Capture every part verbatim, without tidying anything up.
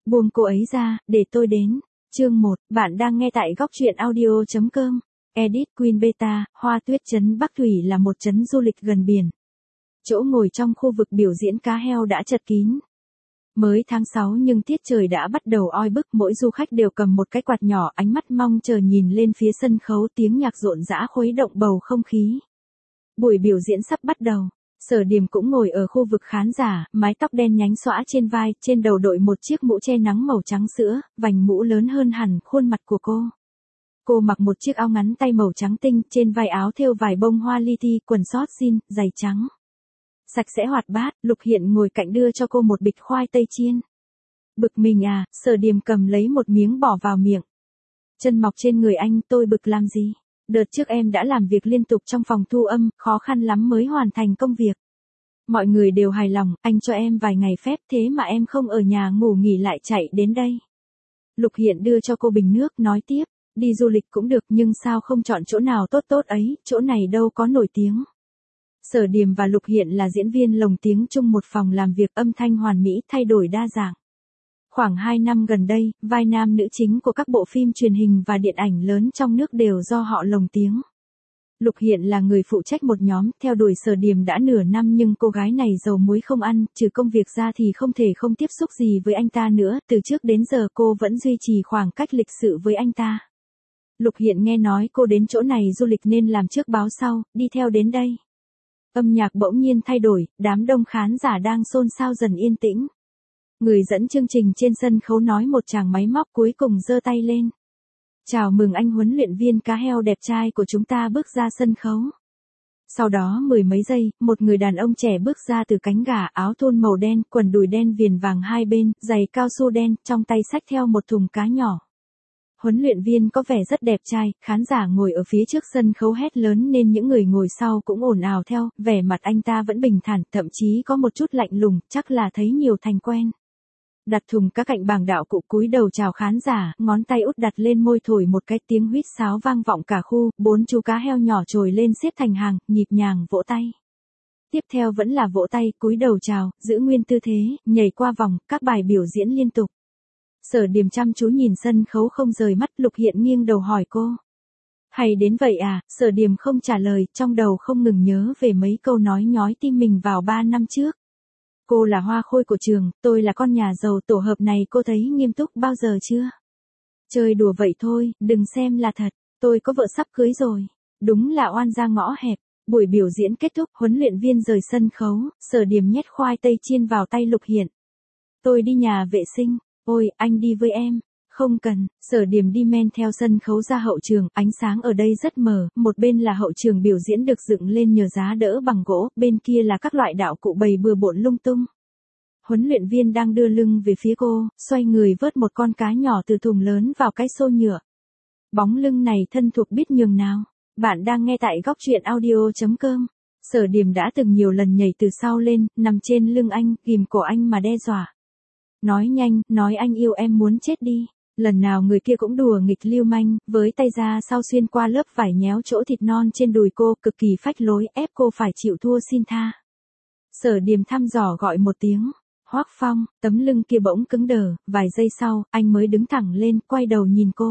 Buông cô ấy ra, để tôi đến. Chương một, bạn đang nghe tại góc truyện audio chấm com. Edit Queen Beta, Hoa Tuyết trấn Bắc Thủy là một trấn du lịch gần biển. Chỗ ngồi trong khu vực biểu diễn cá heo đã chật kín. Mới tháng sáu nhưng tiết trời đã bắt đầu oi bức, mỗi du khách đều cầm một cái quạt nhỏ, ánh mắt mong chờ nhìn lên phía sân khấu, tiếng nhạc rộn rã khuấy động bầu không khí. Buổi biểu diễn sắp bắt đầu. Sở Điềm cũng ngồi ở khu vực khán giả, mái tóc đen nhánh xõa trên vai, trên đầu đội một chiếc mũ che nắng màu trắng sữa, vành mũ lớn hơn hẳn khuôn mặt của cô. Cô mặc một chiếc áo ngắn tay màu trắng tinh, trên vai áo thêu vài bông hoa li ti, quần sót jean, giày trắng. Sạch sẽ hoạt bát, Lục Hiện ngồi cạnh đưa cho cô một bịch khoai tây chiên. Bực mình à, Sở Điềm cầm lấy một miếng bỏ vào miệng. Chân mọc trên người anh, tôi bực làm gì? Đợt trước em đã làm việc liên tục trong phòng thu âm, khó khăn lắm mới hoàn thành công việc. Mọi người đều hài lòng, anh cho em vài ngày phép, thế mà em không ở nhà ngủ nghỉ lại chạy đến đây. Lục Hiện đưa cho cô bình nước, nói tiếp, đi du lịch cũng được nhưng sao không chọn chỗ nào tốt tốt ấy, chỗ này đâu có nổi tiếng. Sở Điềm và Lục Hiện là diễn viên lồng tiếng chung một phòng làm việc, âm thanh hoàn mỹ, thay đổi đa dạng. Khoảng hai năm gần đây, vai nam nữ chính của các bộ phim truyền hình và điện ảnh lớn trong nước đều do họ lồng tiếng. Lục Hiện là người phụ trách một nhóm, theo đuổi Sở Điềm đã nửa năm nhưng cô gái này dầu muối không ăn, trừ công việc ra thì không thể không tiếp xúc gì với anh ta nữa, từ trước đến giờ cô vẫn duy trì khoảng cách lịch sự với anh ta. Lục Hiện nghe nói cô đến chỗ này du lịch nên làm trước báo sau, đi theo đến đây. Âm nhạc bỗng nhiên thay đổi, đám đông khán giả đang xôn xao dần yên tĩnh. Người dẫn chương trình trên sân khấu nói một tràng máy móc, cuối cùng giơ tay lên. Chào mừng anh huấn luyện viên cá heo đẹp trai của chúng ta bước ra sân khấu. Sau đó mười mấy giây, một người đàn ông trẻ bước ra từ cánh gà, áo thun màu đen, quần đùi đen viền vàng hai bên, giày cao su đen, trong tay xách theo một thùng cá nhỏ. Huấn luyện viên có vẻ rất đẹp trai, khán giả ngồi ở phía trước sân khấu hét lớn nên những người ngồi sau cũng ồn ào theo, vẻ mặt anh ta vẫn bình thản, thậm chí có một chút lạnh lùng, chắc là thấy nhiều thành quen. Đặt thùng cá cạnh bảng đạo cụ, cúi đầu chào khán giả, ngón tay út đặt lên môi thổi một cái, tiếng huýt sáo vang vọng cả khu, bốn chú cá heo nhỏ trồi lên xếp thành hàng, nhịp nhàng vỗ tay. Tiếp theo vẫn là vỗ tay, cúi đầu chào, giữ nguyên tư thế, nhảy qua vòng, các bài biểu diễn liên tục. Sở Điềm chăm chú nhìn sân khấu không rời mắt, Lục Hiện nghiêng đầu hỏi cô. Hay đến vậy à? Sở Điềm không trả lời, trong đầu không ngừng nhớ về mấy câu nói nhói tim mình vào ba năm trước. Cô là hoa khôi của trường, tôi là con nhà giàu, tổ hợp này cô thấy nghiêm túc bao giờ chưa? Chơi đùa vậy thôi, đừng xem là thật, tôi có vợ sắp cưới rồi. Đúng là oan gia ngõ hẹp. Buổi biểu diễn kết thúc, huấn luyện viên rời sân khấu, Sở Điềm nhét khoai tây chiên vào tay Lục Hiện. Tôi đi nhà vệ sinh. Ôi, anh đi với em. Không cần. Sở Điềm đi men theo sân khấu ra hậu trường, ánh sáng ở đây rất mờ, một bên là hậu trường biểu diễn được dựng lên nhờ giá đỡ bằng gỗ, bên kia là các loại đạo cụ bày bừa bộn lung tung. Huấn luyện viên đang đưa lưng về phía cô, xoay người vớt một con cá nhỏ từ thùng lớn vào cái xô nhựa. Bóng lưng này thân thuộc biết nhường nào. Bạn đang nghe tại góc truyện audio chấm com. Sở Điềm đã từng nhiều lần nhảy từ sau lên, nằm trên lưng anh, ghim cổ anh mà đe dọa. Nói nhanh, nói anh yêu em muốn chết đi. Lần nào người kia cũng đùa nghịch lưu manh, với tay ra sau xuyên qua lớp vải nhéo chỗ thịt non trên đùi cô, cực kỳ phách lối, ép cô phải chịu thua xin tha. Sở Điềm thăm dò gọi một tiếng. Hoắc Phong, tấm lưng kia bỗng cứng đờ, vài giây sau, anh mới đứng thẳng lên, quay đầu nhìn cô.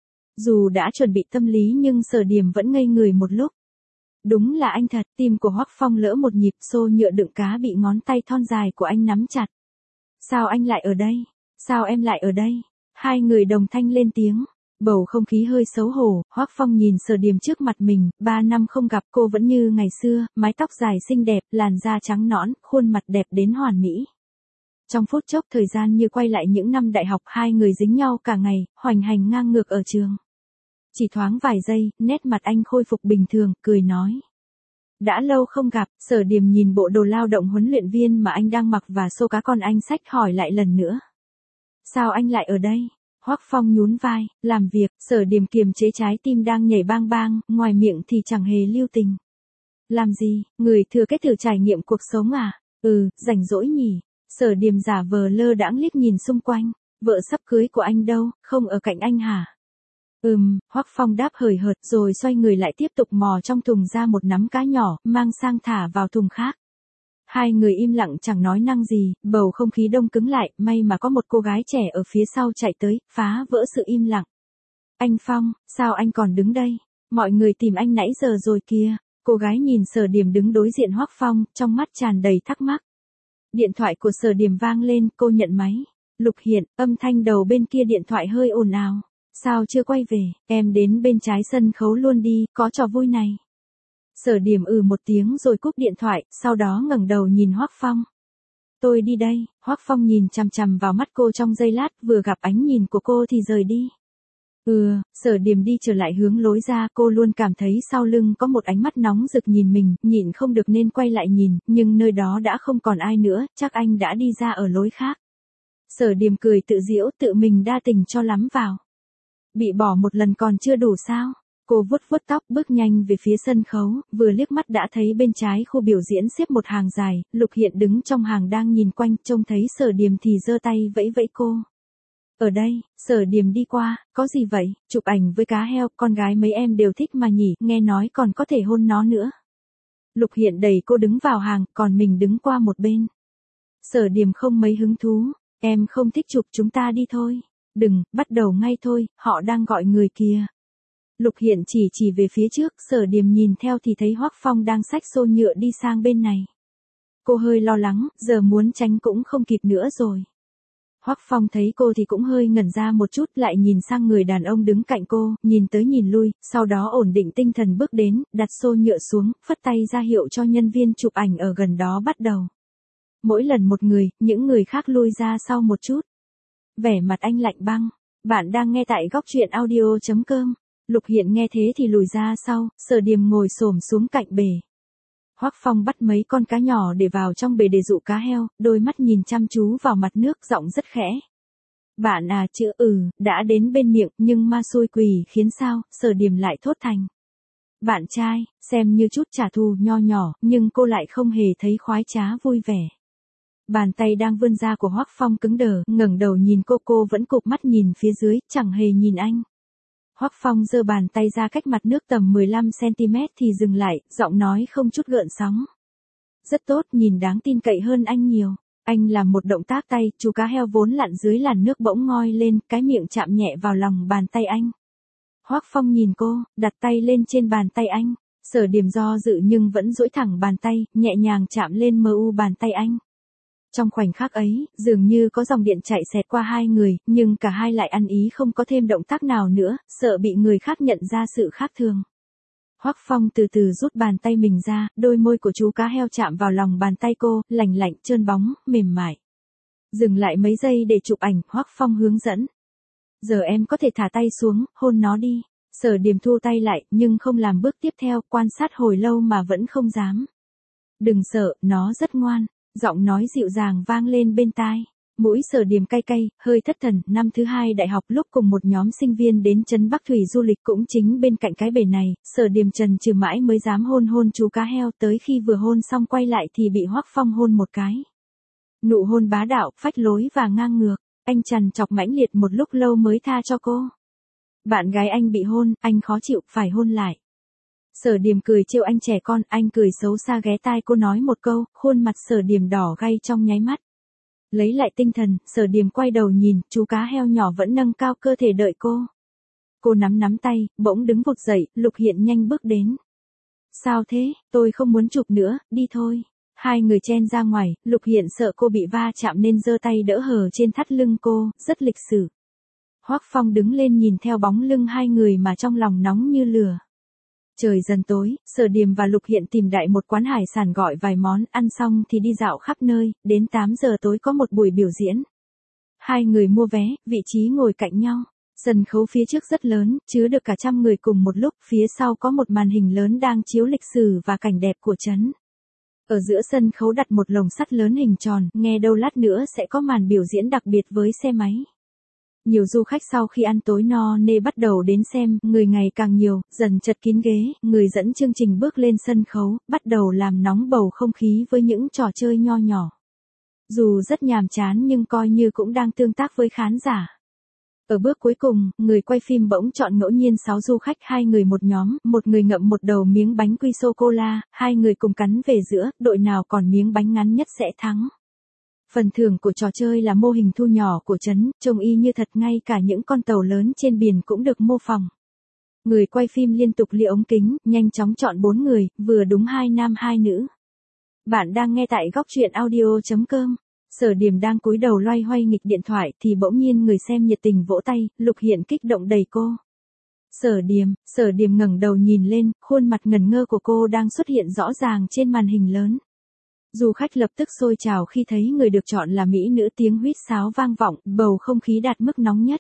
Dù đã chuẩn bị tâm lý nhưng Sở Điềm vẫn ngây người một lúc. Đúng là anh thật, tim của Hoắc Phong lỡ một nhịp, xô nhựa đựng cá bị ngón tay thon dài của anh nắm chặt. Sao anh lại ở đây? Sao em lại ở đây? Hai người đồng thanh lên tiếng. Bầu không khí hơi xấu hổ, Hoắc Phong nhìn Sở Điềm trước mặt mình, ba năm không gặp cô vẫn như ngày xưa, mái tóc dài xinh đẹp, làn da trắng nõn, khuôn mặt đẹp đến hoàn mỹ. Trong phút chốc thời gian như quay lại những năm đại học, hai người dính nhau cả ngày, hoành hành ngang ngược ở trường. Chỉ thoáng vài giây, nét mặt anh khôi phục bình thường, cười nói. Đã lâu không gặp. Sở Điềm nhìn bộ đồ lao động huấn luyện viên mà anh đang mặc và xô cá con anh xách, hỏi lại lần nữa. Sao anh lại ở đây? Hoắc Phong nhún vai, làm việc. Sở Điềm kiềm chế trái tim đang nhảy bang bang, ngoài miệng thì chẳng hề lưu tình. Làm gì, người thừa kết thử trải nghiệm cuộc sống à? Ừ, rảnh rỗi nhỉ. Sở Điềm giả vờ lơ đãng liếc nhìn xung quanh. Vợ sắp cưới của anh đâu, không ở cạnh anh hả? Ừm, Hoắc Phong đáp hời hợt rồi xoay người lại tiếp tục mò trong thùng ra một nắm cá nhỏ, mang sang thả vào thùng khác. Hai người im lặng chẳng nói năng gì, bầu không khí đông cứng lại, may mà có một cô gái trẻ ở phía sau chạy tới, phá vỡ sự im lặng. Anh Phong, sao anh còn đứng đây? Mọi người tìm anh nãy giờ rồi kìa. Cô gái nhìn Sở Điểm đứng đối diện Hoắc Phong, trong mắt tràn đầy thắc mắc. Điện thoại của Sở Điểm vang lên, cô nhận máy. Lục Hiện, âm thanh đầu bên kia điện thoại hơi ồn ào. Sao chưa quay về, em đến bên trái sân khấu luôn đi, có trò vui này. Sở Điểm ừ một tiếng rồi cúp điện thoại, sau đó ngẩng đầu nhìn Hoắc Phong. Tôi đi đây. Hoắc Phong nhìn chằm chằm vào mắt cô trong giây lát, vừa gặp ánh nhìn của cô thì rời đi. Ừ, Sở Điểm đi trở lại hướng lối ra, cô luôn cảm thấy sau lưng có một ánh mắt nóng rực nhìn mình, nhịn không được nên quay lại nhìn, nhưng nơi đó đã không còn ai nữa, chắc anh đã đi ra ở lối khác. Sở Điểm cười tự giễu, tự mình đa tình cho lắm vào. Bị bỏ một lần còn chưa đủ sao? Cô vuốt vuốt tóc bước nhanh về phía sân khấu, vừa liếc mắt đã thấy bên trái khu biểu diễn xếp một hàng dài, Lục Hiện đứng trong hàng đang nhìn quanh, trông thấy Sở Điểm thì giơ tay vẫy vẫy cô. Ở đây, Sở Điểm đi qua, có gì vậy, chụp ảnh với cá heo, con gái mấy em đều thích mà nhỉ, nghe nói còn có thể hôn nó nữa. Lục Hiện đẩy cô đứng vào hàng, còn mình đứng qua một bên. Sở Điểm không mấy hứng thú, em không thích chụp, chúng ta đi thôi. Đừng, bắt đầu ngay thôi, họ đang gọi người kìa. Lục Hiện chỉ chỉ về phía trước, Sở Điểm nhìn theo thì thấy Hoắc Phong đang xách xô nhựa đi sang bên này. Cô hơi lo lắng, giờ muốn tránh cũng không kịp nữa rồi. Hoắc Phong thấy cô thì cũng hơi ngẩn ra một chút, lại nhìn sang người đàn ông đứng cạnh cô, nhìn tới nhìn lui, sau đó ổn định tinh thần bước đến, đặt xô nhựa xuống, phất tay ra hiệu cho nhân viên chụp ảnh ở gần đó bắt đầu. Mỗi lần một người, những người khác lui ra sau một chút. Vẻ mặt anh lạnh băng. Bạn đang nghe tại góc truyện audio chấm com. Lục Hiện nghe thế thì lùi ra sau, Sở Điểm ngồi xổm xuống cạnh bể. Hoắc Phong bắt mấy con cá nhỏ để vào trong bể để dụ cá heo, đôi mắt nhìn chăm chú vào mặt nước, giọng rất khẽ. Bạn à, chữ ừ, đã đến bên miệng, nhưng ma xui quỷ khiến sao, Sở Điểm lại thốt thành. Bạn trai, xem như chút trả thù nho nhỏ, nhưng cô lại không hề thấy khoái trá vui vẻ. Bàn tay đang vươn ra của Hoắc Phong cứng đờ, ngẩng đầu nhìn cô, cô vẫn cụp mắt nhìn phía dưới, chẳng hề nhìn anh. Hoắc Phong giơ bàn tay ra cách mặt nước tầm mười lăm xăng ti mét thì dừng lại, giọng nói không chút gợn sóng. Rất tốt, nhìn đáng tin cậy hơn anh nhiều. Anh làm một động tác tay, chú cá heo vốn lặn dưới làn nước bỗng ngoi lên, cái miệng chạm nhẹ vào lòng bàn tay anh. Hoắc Phong nhìn cô, đặt tay lên trên bàn tay anh. Sở Điểm do dự nhưng vẫn duỗi thẳng bàn tay, nhẹ nhàng chạm lên mờ u bàn tay anh. Trong khoảnh khắc ấy, dường như có dòng điện chạy xẹt qua hai người, nhưng cả hai lại ăn ý không có thêm động tác nào nữa, sợ bị người khác nhận ra sự khác thường. Hoắc Phong từ từ rút bàn tay mình ra, đôi môi của chú cá heo chạm vào lòng bàn tay cô, lành lạnh, trơn bóng, mềm mại. Dừng lại mấy giây để chụp ảnh, Hoắc Phong hướng dẫn. Giờ em có thể thả tay xuống, hôn nó đi. Sở Điểm thu tay lại, nhưng không làm bước tiếp theo, quan sát hồi lâu mà vẫn không dám. Đừng sợ, nó rất ngoan. Giọng nói dịu dàng vang lên bên tai. Mũi Sở Điểm cay cay, hơi thất thần. Năm thứ hai đại học lúc cùng một nhóm sinh viên đến Trấn Bắc Thủy du lịch cũng chính bên cạnh cái bể này, Sở Điểm trần trừ mãi mới dám hôn hôn chú cá heo, tới khi vừa hôn xong quay lại thì bị Hoắc Phong hôn một cái. Nụ hôn bá đạo, phách lối và ngang ngược. Anh trằn trọc mãnh liệt một lúc lâu mới tha cho cô. Bạn gái anh bị hôn, anh khó chịu, phải hôn lại. Sở Điểm cười trêu anh trẻ con, anh cười xấu xa ghé tai cô nói một câu, khuôn mặt Sở Điểm đỏ gay trong nháy mắt. Lấy lại tinh thần, Sở Điểm quay đầu nhìn, chú cá heo nhỏ vẫn nâng cao cơ thể đợi cô. Cô nắm nắm tay, bỗng đứng vụt dậy, Lục Hiện nhanh bước đến. Sao thế, tôi không muốn chụp nữa, đi thôi. Hai người chen ra ngoài, Lục Hiện sợ cô bị va chạm nên giơ tay đỡ hờ trên thắt lưng cô, rất lịch sự. Hoắc Phong đứng lên nhìn theo bóng lưng hai người mà trong lòng nóng như lửa. Trời dần tối, Sở Điểm và Lục Hiện tìm đại một quán hải sản gọi vài món, ăn xong thì đi dạo khắp nơi, đến tám giờ tối có một buổi biểu diễn. Hai người mua vé, vị trí ngồi cạnh nhau. Sân khấu phía trước rất lớn, chứa được cả trăm người cùng một lúc, phía sau có một màn hình lớn đang chiếu lịch sử và cảnh đẹp của trấn. Ở giữa sân khấu đặt một lồng sắt lớn hình tròn, nghe đâu lát nữa sẽ có màn biểu diễn đặc biệt với xe máy. Nhiều du khách sau khi ăn tối no nê bắt đầu đến xem, người ngày càng nhiều, dần chật kín ghế, người dẫn chương trình bước lên sân khấu, bắt đầu làm nóng bầu không khí với những trò chơi nho nhỏ. Dù rất nhàm chán nhưng coi như cũng đang tương tác với khán giả. Ở bước cuối cùng, người quay phim bỗng chọn ngẫu nhiên sáu du khách, hai người một nhóm, một người ngậm một đầu miếng bánh quy sô-cô-la, hai người cùng cắn về giữa, đội nào còn miếng bánh ngắn nhất sẽ thắng. Phần thưởng của trò chơi là mô hình thu nhỏ của trấn, trông y như thật, ngay cả những con tàu lớn trên biển cũng được mô phỏng. Người quay phim liên tục lia ống kính, nhanh chóng chọn bốn người, vừa đúng hai nam hai nữ. Bạn đang nghe tại góc truyện audio chấm com. Sở Điểm đang cúi đầu loay hoay nghịch điện thoại thì bỗng nhiên người xem nhiệt tình vỗ tay, Lục Hiện kích động đẩy cô. Sở Điểm, Sở Điểm ngẩng đầu nhìn lên, khuôn mặt ngẩn ngơ của cô đang xuất hiện rõ ràng trên màn hình lớn. Du khách lập tức sôi trào khi thấy người được chọn là mỹ nữ, tiếng huýt sáo vang vọng, bầu không khí đạt mức nóng nhất.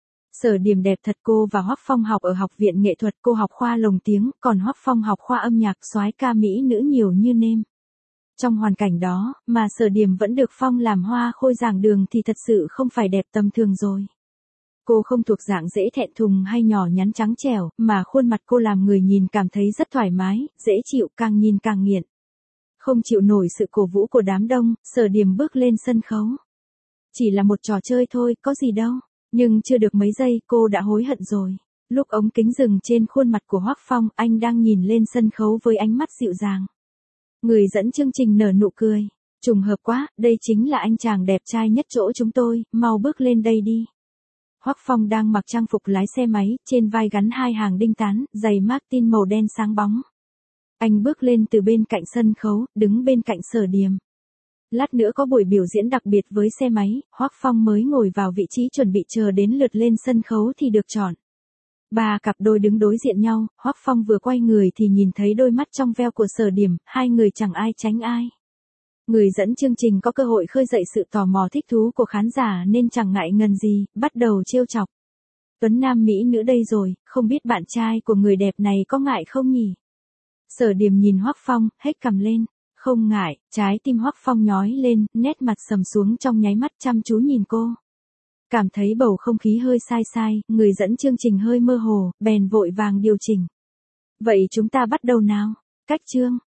Sở Điểm đẹp thật. Cô và Hoắc Phong học ở học viện nghệ thuật, cô học khoa lồng tiếng, còn Hoắc Phong học khoa âm nhạc, soái ca mỹ nữ nhiều như nêm. Trong hoàn cảnh đó, mà Sở Điểm vẫn được phong làm hoa khôi giảng đường thì thật sự không phải đẹp tầm thường rồi. Cô không thuộc dạng dễ thẹn thùng hay nhỏ nhắn trắng trẻo, mà khuôn mặt cô làm người nhìn cảm thấy rất thoải mái, dễ chịu, càng nhìn càng nghiện. Không chịu nổi sự cổ vũ của đám đông, Sở Điểm bước lên sân khấu. Chỉ là một trò chơi thôi, có gì đâu. Nhưng chưa được mấy giây cô đã hối hận rồi. Lúc ống kính dừng trên khuôn mặt của Hoắc Phong, anh đang nhìn lên sân khấu với ánh mắt dịu dàng. Người dẫn chương trình nở nụ cười. Trùng hợp quá, đây chính là anh chàng đẹp trai nhất chỗ chúng tôi, mau bước lên đây đi. Hoắc Phong đang mặc trang phục lái xe máy, trên vai gắn hai hàng đinh tán, giày Martin màu đen sáng bóng. Anh bước lên từ bên cạnh sân khấu, đứng bên cạnh Sở Điểm. Lát nữa có buổi biểu diễn đặc biệt với xe máy, Hoắc Phong mới ngồi vào vị trí chuẩn bị chờ đến lượt lên sân khấu thì được chọn. Ba cặp đôi đứng đối diện nhau, Hoắc Phong vừa quay người thì nhìn thấy đôi mắt trong veo của Sở Điểm, hai người chẳng ai tránh ai. Người dẫn chương trình có cơ hội khơi dậy sự tò mò thích thú của khán giả nên chẳng ngại ngần gì, bắt đầu trêu chọc. Tuấn nam mỹ nữ đây rồi, không biết bạn trai của người đẹp này có ngại không nhỉ? Sở Điểm nhìn Hoắc Phong, hết cằm lên. Không ngại, trái tim Hoắc Phong nhói lên, nét mặt sầm xuống trong nháy mắt, chăm chú nhìn cô. Cảm thấy bầu không khí hơi sai sai, người dẫn chương trình hơi mơ hồ, bèn vội vàng điều chỉnh. Vậy chúng ta bắt đầu nào. Cách chương,